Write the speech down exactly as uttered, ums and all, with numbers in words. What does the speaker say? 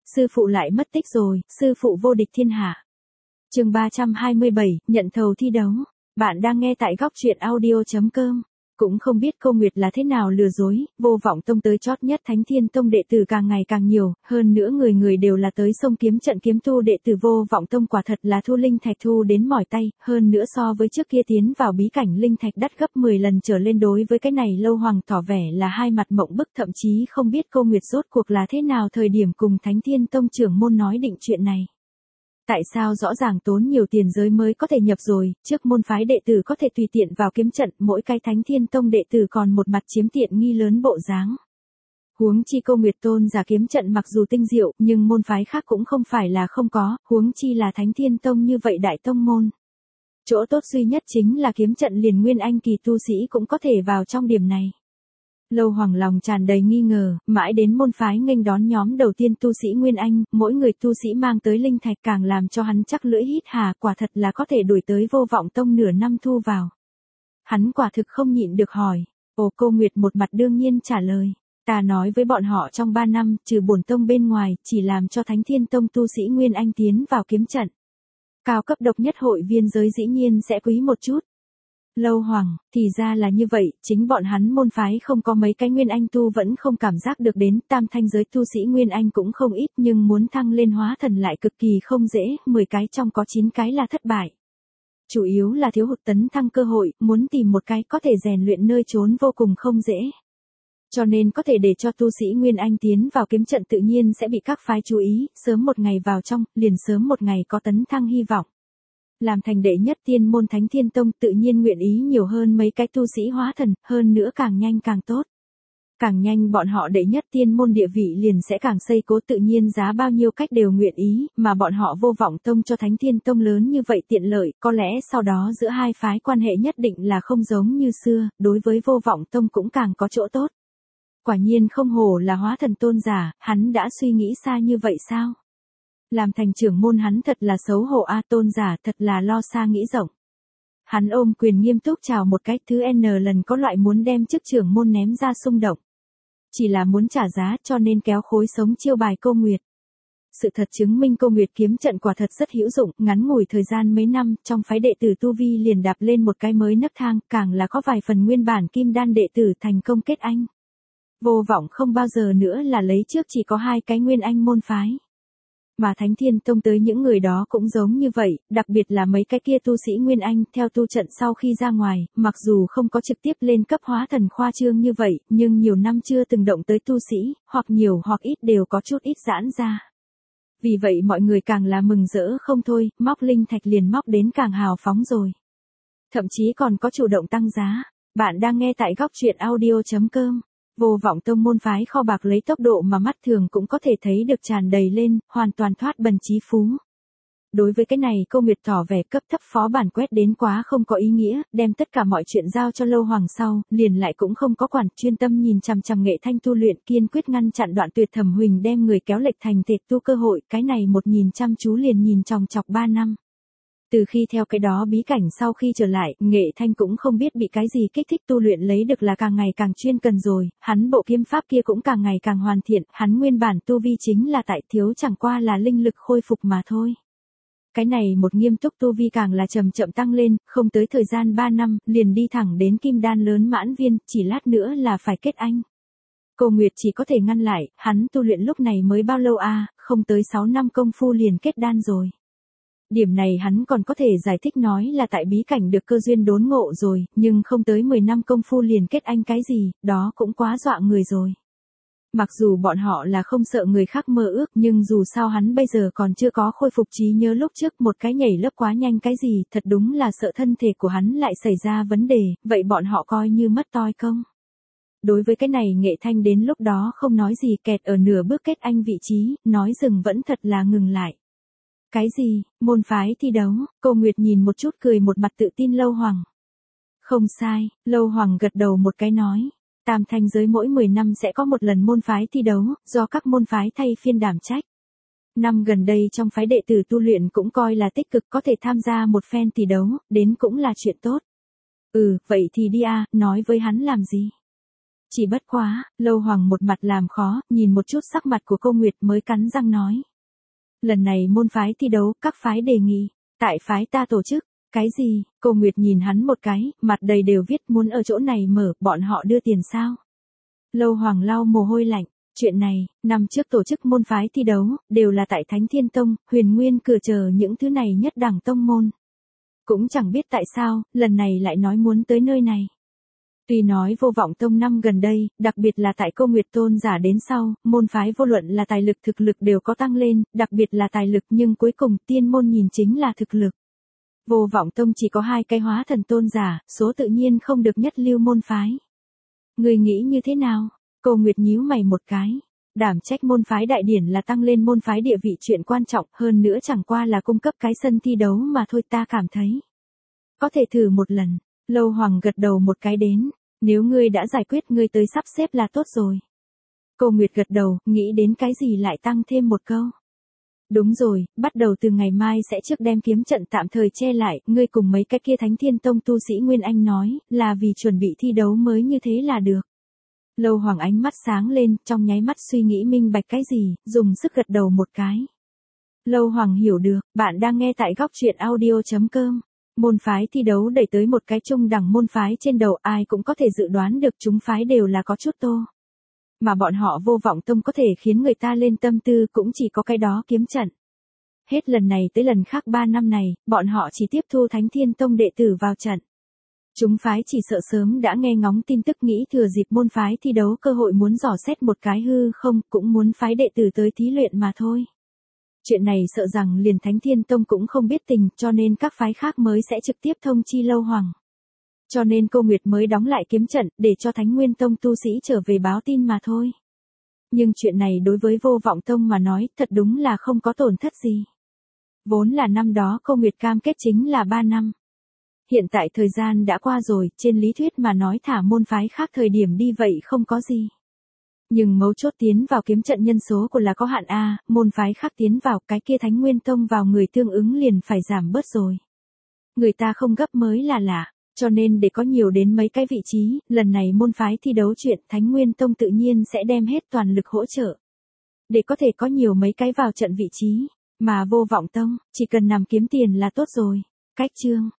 sư phụ lại mất tích rồi, sư phụ vô địch thiên hạ. Chương ba trăm hai mươi bảy, nhận thầu thi đấu. Bạn đang nghe tại góc truyện audio chấm com. Cũng không biết Cô Nguyệt là thế nào lừa dối, Vô Vọng Tông tới chót nhất Thánh Thiên Tông đệ tử càng ngày càng nhiều, hơn nữa người người đều là tới sông kiếm trận kiếm tu đệ tử Vô Vọng Tông, quả thật là thu linh thạch thu đến mỏi tay, hơn nữa so với trước kia tiến vào bí cảnh linh thạch đắt gấp mười lần trở lên. Đối với cái này Lâu Hoàng tỏ vẻ là hai mặt mộng bức, thậm chí không biết Cô Nguyệt rốt cuộc là thế nào thời điểm cùng Thánh Thiên Tông trưởng môn nói định chuyện này. Tại sao rõ ràng tốn nhiều tiền giới mới có thể nhập rồi, trước môn phái đệ tử có thể tùy tiện vào kiếm trận, mỗi cái Thánh Thiên Tông đệ tử còn một mặt chiếm tiện nghi lớn bộ dáng. Huống chi Cô Nguyệt tôn giả kiếm trận mặc dù tinh diệu, nhưng môn phái khác cũng không phải là không có, huống chi là Thánh Thiên Tông như vậy đại tông môn. Chỗ tốt duy nhất chính là kiếm trận liền nguyên anh kỳ tu sĩ cũng có thể vào trong điểm này. Lâu Hoàng lòng tràn đầy nghi ngờ, mãi đến môn phái nghênh đón nhóm đầu tiên tu sĩ Nguyên Anh, mỗi người tu sĩ mang tới linh thạch càng làm cho hắn chắc lưỡi hít hà, quả thật là có thể đuổi tới Vô Vọng Tông nửa năm thu vào. Hắn quả thực không nhịn được hỏi, ồ. Cô Nguyệt một mặt đương nhiên trả lời, ta nói với bọn họ trong ba năm, trừ bổn tông bên ngoài, chỉ làm cho Thánh Thiên Tông tu sĩ Nguyên Anh tiến vào kiếm trận. Cao cấp độc nhất hội viên giới dĩ nhiên sẽ quý một chút. Lâu Hoàng, thì ra là như vậy, chính bọn hắn môn phái không có mấy cái Nguyên Anh tu vẫn không cảm giác được đến, tam thanh giới tu sĩ Nguyên Anh cũng không ít, nhưng muốn thăng lên hóa thần lại cực kỳ không dễ, mười cái trong có chín cái là thất bại. Chủ yếu là thiếu hụt tấn thăng cơ hội, muốn tìm một cái có thể rèn luyện nơi trốn vô cùng không dễ. Cho nên có thể để cho tu sĩ Nguyên Anh tiến vào kiếm trận tự nhiên sẽ bị các phái chú ý, sớm một ngày vào trong, liền sớm một ngày có tấn thăng hy vọng. Làm thành đệ nhất tiên môn Thánh Thiên Tông tự nhiên nguyện ý nhiều hơn mấy cái tu sĩ hóa thần, hơn nữa càng nhanh càng tốt. Càng nhanh bọn họ đệ nhất tiên môn địa vị liền sẽ càng xây cố, tự nhiên giá bao nhiêu cách đều nguyện ý, mà bọn họ Vô Vọng Tông cho Thánh Thiên Tông lớn như vậy tiện lợi, có lẽ sau đó giữa hai phái quan hệ nhất định là không giống như xưa, đối với Vô Vọng Tông cũng càng có chỗ tốt. Quả nhiên không hổ là hóa thần tôn giả, hắn đã suy nghĩ xa như vậy sao? Làm thành trưởng môn hắn thật là xấu hổ a, tôn giả thật là lo xa nghĩ rộng. Hắn ôm quyền nghiêm túc chào một cái, thứ n lần có loại muốn đem chức trưởng môn ném ra xung động. Chỉ là muốn trả giá cho nên kéo khối sống chiêu bài Cô Nguyệt. Sự thật chứng minh Cô Nguyệt kiếm trận quả thật rất hữu dụng, ngắn ngủi thời gian mấy năm, trong phái đệ tử tu vi liền đạp lên một cái mới nấc thang, càng là có vài phần nguyên bản kim đan đệ tử thành công kết anh. Vô Vọng không bao giờ nữa là lấy trước chỉ có hai cái nguyên anh môn phái. Mà Thánh Thiên Tông tới những người đó cũng giống như vậy, đặc biệt là mấy cái kia tu sĩ Nguyên Anh theo tu trận sau khi ra ngoài, mặc dù không có trực tiếp lên cấp hóa thần khoa trương như vậy, nhưng nhiều năm chưa từng động tới tu sĩ, hoặc nhiều hoặc ít đều có chút ít giãn ra. Vì vậy mọi người càng là mừng rỡ không thôi, móc linh thạch liền móc đến càng hào phóng rồi. Thậm chí còn có chủ động tăng giá. Bạn đang nghe tại góc truyện audio chấm com. Vô Vọng Tông môn phái kho bạc lấy tốc độ mà mắt thường cũng có thể thấy được tràn đầy lên, hoàn toàn thoát bần trí phú. Đối với cái này Cô Nguyệt tỏ vẻ cấp thấp phó bản quét đến quá không có ý nghĩa, đem tất cả mọi chuyện giao cho Lâu Hoàng sau, liền lại cũng không có quản, chuyên tâm nhìn chằm chằm nghệ thanh tu luyện, kiên quyết ngăn chặn đoạn tuyệt Thẩm Huỳnh đem người kéo lệch thành tệt tu cơ hội, cái này một nhìn chăm chú liền nhìn chòng chọc ba năm. Từ khi theo cái đó bí cảnh sau khi trở lại, Nghệ Thanh cũng không biết bị cái gì kích thích tu luyện lấy được là càng ngày càng chuyên cần rồi, hắn bộ kiếm pháp kia cũng càng ngày càng hoàn thiện, hắn nguyên bản tu vi chính là tại thiếu chẳng qua là linh lực khôi phục mà thôi. Cái này một nghiêm túc tu vi càng là chậm chậm tăng lên, không tới thời gian ba năm, liền đi thẳng đến kim đan lớn mãn viên, chỉ lát nữa là phải kết anh. Cô Nguyệt chỉ có thể ngăn lại, hắn tu luyện lúc này mới bao lâu a, à, không tới sáu năm công phu liền kết đan rồi. Điểm này hắn còn có thể giải thích nói là tại bí cảnh được cơ duyên đốn ngộ rồi, nhưng không tới mười năm công phu liền kết anh cái gì, đó cũng quá dọa người rồi. Mặc dù bọn họ là không sợ người khác mơ ước, nhưng dù sao hắn bây giờ còn chưa có khôi phục trí nhớ lúc trước, một cái nhảy lớp quá nhanh cái gì, thật đúng là sợ thân thể của hắn lại xảy ra vấn đề, vậy bọn họ coi như mất toi công. Đối với cái này Nghệ Thanh đến lúc đó không nói gì, kẹt ở nửa bước kết anh vị trí, nói dừng vẫn thật là ngừng lại. Cái gì, môn phái thi đấu, Cô Nguyệt nhìn một chút cười một mặt tự tin Lâu Hoàng. Không sai, Lâu Hoàng gật đầu một cái nói, tam thanh giới mỗi mười năm sẽ có một lần môn phái thi đấu, do các môn phái thay phiên đảm trách. Năm gần đây trong phái đệ tử tu luyện cũng coi là tích cực, có thể tham gia một phen thi đấu, đến cũng là chuyện tốt. Ừ, vậy thì đi a, nói với hắn làm gì. Chỉ bất quá, Lâu Hoàng một mặt làm khó, nhìn một chút sắc mặt của cô Nguyệt mới cắn răng nói. Lần này môn phái thi đấu, các phái đề nghị, tại phái ta tổ chức. Cái gì? Cô Nguyệt nhìn hắn một cái, mặt đầy đều viết muốn ở chỗ này mở, bọn họ đưa tiền sao? Lâu Hoàng lau mồ hôi lạnh, chuyện này, năm trước tổ chức môn phái thi đấu, đều là tại Thánh Thiên Tông, Huyền Nguyên cửa chờ những thứ này nhất đẳng tông môn. Cũng chẳng biết tại sao, lần này lại nói muốn tới nơi này. Tuy nói Vô Vọng Tông năm gần đây, đặc biệt là tại Cô Nguyệt tôn giả đến sau, môn phái vô luận là tài lực thực lực đều có tăng lên, đặc biệt là tài lực nhưng cuối cùng tiên môn nhìn chính là thực lực. Vô Vọng Tông chỉ có hai cái hóa thần tôn giả, số tự nhiên không được nhất lưu môn phái. Người nghĩ như thế nào? Cô Nguyệt nhíu mày một cái. Đảm trách môn phái đại điển là tăng lên môn phái địa vị chuyện quan trọng, hơn nữa chẳng qua là cung cấp cái sân thi đấu mà thôi, ta cảm thấy. Có thể thử một lần. Lâu Hoàng gật đầu một cái đến. Nếu ngươi đã giải quyết, ngươi tới sắp xếp là tốt rồi. Cô Nguyệt gật đầu, nghĩ đến cái gì lại tăng thêm một câu. Đúng rồi, bắt đầu từ ngày mai sẽ trước đem kiếm trận tạm thời che lại, ngươi cùng mấy cái kia Thánh Thiên Tông tu sĩ Nguyên Anh nói, là vì chuẩn bị thi đấu mới như thế là được. Lâu Hoàng ánh mắt sáng lên, trong nháy mắt suy nghĩ minh bạch cái gì, dùng sức gật đầu một cái. Lâu Hoàng hiểu được, bạn đang nghe tại góc truyện audio chấm com. Môn phái thi đấu đẩy tới một cái trung đẳng môn phái trên đầu, ai cũng có thể dự đoán được chúng phái đều là có chút tô. Mà bọn họ Vô Vọng Tông có thể khiến người ta lên tâm tư cũng chỉ có cái đó kiếm trận. Hết lần này tới lần khác ba năm này, bọn họ chỉ tiếp thu Thánh Thiên Tông đệ tử vào trận. Chúng phái chỉ sợ sớm đã nghe ngóng tin tức, nghĩ thừa dịp môn phái thi đấu cơ hội muốn dò xét một cái hư không, cũng muốn phái đệ tử tới thí luyện mà thôi. Chuyện này sợ rằng liền Thánh Thiên Tông cũng không biết tình, cho nên các phái khác mới sẽ trực tiếp thông chi Lâu Hoàng. Cho nên Cô Nguyệt mới đóng lại kiếm trận, để cho Thánh Nguyên Tông tu sĩ trở về báo tin mà thôi. Nhưng chuyện này đối với Vô Vọng Tông mà nói, thật đúng là không có tổn thất gì. Vốn là năm đó Cô Nguyệt cam kết chính là ba năm. Hiện tại thời gian đã qua rồi, trên lý thuyết mà nói thả môn phái khác thời điểm đi vậy không có gì. Nhưng mấu chốt tiến vào kiếm trận nhân số của là có hạn A, môn phái khác tiến vào, cái kia Thánh Nguyên Tông vào người tương ứng liền phải giảm bớt rồi. Người ta không gấp mới là lạ, cho nên để có nhiều đến mấy cái vị trí, lần này môn phái thi đấu chuyện Thánh Nguyên Tông tự nhiên sẽ đem hết toàn lực hỗ trợ. Để có thể có nhiều mấy cái vào trận vị trí, mà Vô Vọng Tông, chỉ cần nằm kiếm tiền là tốt rồi. Cách chương